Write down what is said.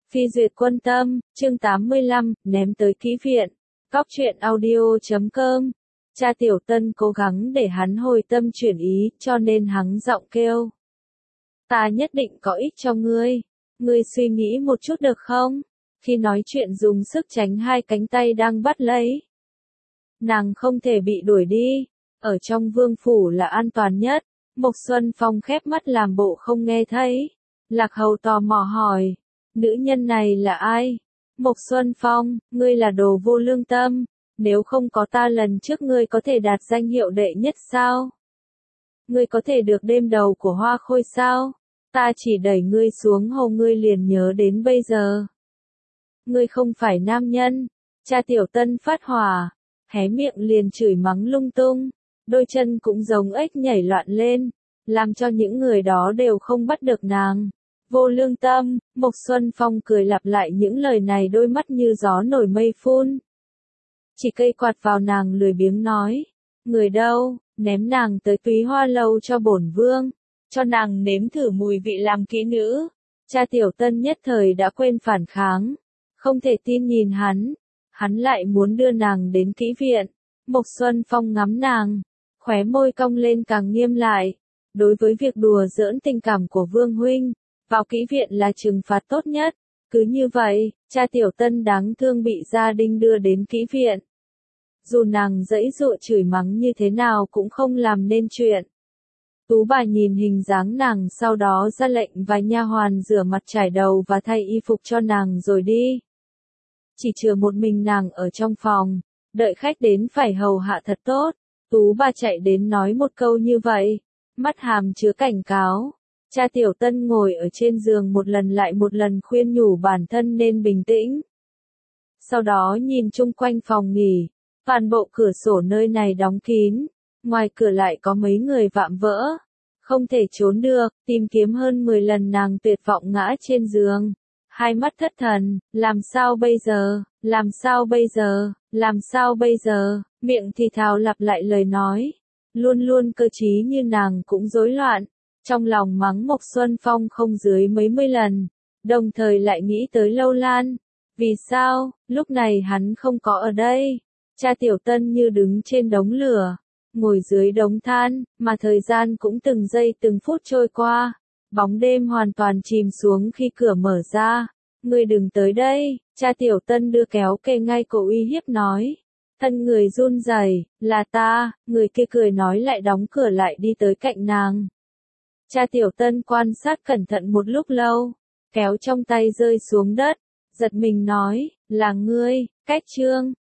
Phi duyệt quân tâm, chương 85, ném tới kỹ viện. Cóc truyện audio.com. Cha Tiểu Tân cố gắng để hắn hồi tâm chuyển ý, cho nên hắn giọng kêu. Ta nhất định có ích cho ngươi. Ngươi suy nghĩ một chút được không? Khi nói chuyện dùng sức tránh hai cánh tay đang bắt lấy. Nàng không thể bị đuổi đi. Ở trong vương phủ là an toàn nhất. Mộc Xuân Phong khép mắt làm bộ không nghe thấy. Lạc Hầu tò mò hỏi. Nữ nhân này là ai? Mộc Xuân Phong, ngươi là đồ vô lương tâm. Nếu không có ta lần trước ngươi có thể đạt danh hiệu đệ nhất sao? Ngươi có thể được đêm đầu của Hoa Khôi sao? Ta chỉ đẩy ngươi xuống hồ ngươi liền nhớ đến bây giờ. Ngươi không phải nam nhân. Cha Tiểu Tân phát hỏa. Hé miệng liền chửi mắng lung tung. Đôi chân cũng giống ếch nhảy loạn lên. Làm cho những người đó đều không bắt được nàng. Vô lương tâm, Mộc Xuân Phong cười lặp lại những lời này đôi mắt như gió nổi mây phun. Chỉ cây quạt vào nàng lười biếng nói. Người đâu, ném nàng tới Túy Hoa Lâu cho bổn vương. Cho nàng nếm thử mùi vị làm kỹ nữ. Cha Tiểu Tân nhất thời đã quên phản kháng. Không thể tin nhìn hắn. Hắn lại muốn đưa nàng đến kỹ viện. Mộc Xuân Phong ngắm nàng. Khóe môi cong lên càng nghiêm lại. Đối với việc đùa giỡn tình cảm của Vương Huynh. Vào kỹ viện là trừng phạt tốt nhất. Cứ như vậy, cha Tiểu Tân đáng thương bị gia đình đưa đến kỹ viện. Dù nàng giãy giụa chửi mắng như thế nào cũng không làm nên chuyện. Tú bà nhìn hình dáng nàng sau đó ra lệnh vài nha hoàn rửa mặt trải đầu và thay y phục cho nàng rồi đi. Chỉ chừa một mình nàng ở trong phòng, đợi khách đến phải hầu hạ thật tốt. Tú bà chạy đến nói một câu như vậy, mắt hàm chứa cảnh cáo. Cha Tiểu Tân ngồi ở trên giường một lần lại một lần khuyên nhủ bản thân nên bình tĩnh. Sau đó nhìn chung quanh phòng nghỉ, toàn bộ cửa sổ nơi này đóng kín, ngoài cửa lại có mấy người vạm vỡ. Không thể trốn được, tìm kiếm hơn 10 lần nàng tuyệt vọng ngã trên giường. Hai mắt thất thần, làm sao bây giờ, làm sao bây giờ, làm sao bây giờ, miệng thì thào lặp lại lời nói. Luôn luôn cơ trí như nàng cũng rối loạn. Trong lòng mắng Mộc Xuân Phong không dưới mấy mươi lần, đồng thời lại nghĩ tới Lâu Lan. Vì sao, lúc này hắn không có ở đây? Cha Tiểu Tân như đứng trên đống lửa, ngồi dưới đống than, mà thời gian cũng từng giây từng phút trôi qua. Bóng đêm hoàn toàn chìm xuống khi cửa mở ra. Ngươi đừng tới đây, cha Tiểu Tân đưa kéo kề ngay cổ uy hiếp nói. Thân người run rẩy, là ta, người kia cười nói lại đóng cửa lại đi tới cạnh nàng. Cha Tiểu Tân quan sát cẩn thận một lúc lâu, kéo trong tay rơi xuống đất, giật mình nói, là ngươi, Cách Trương,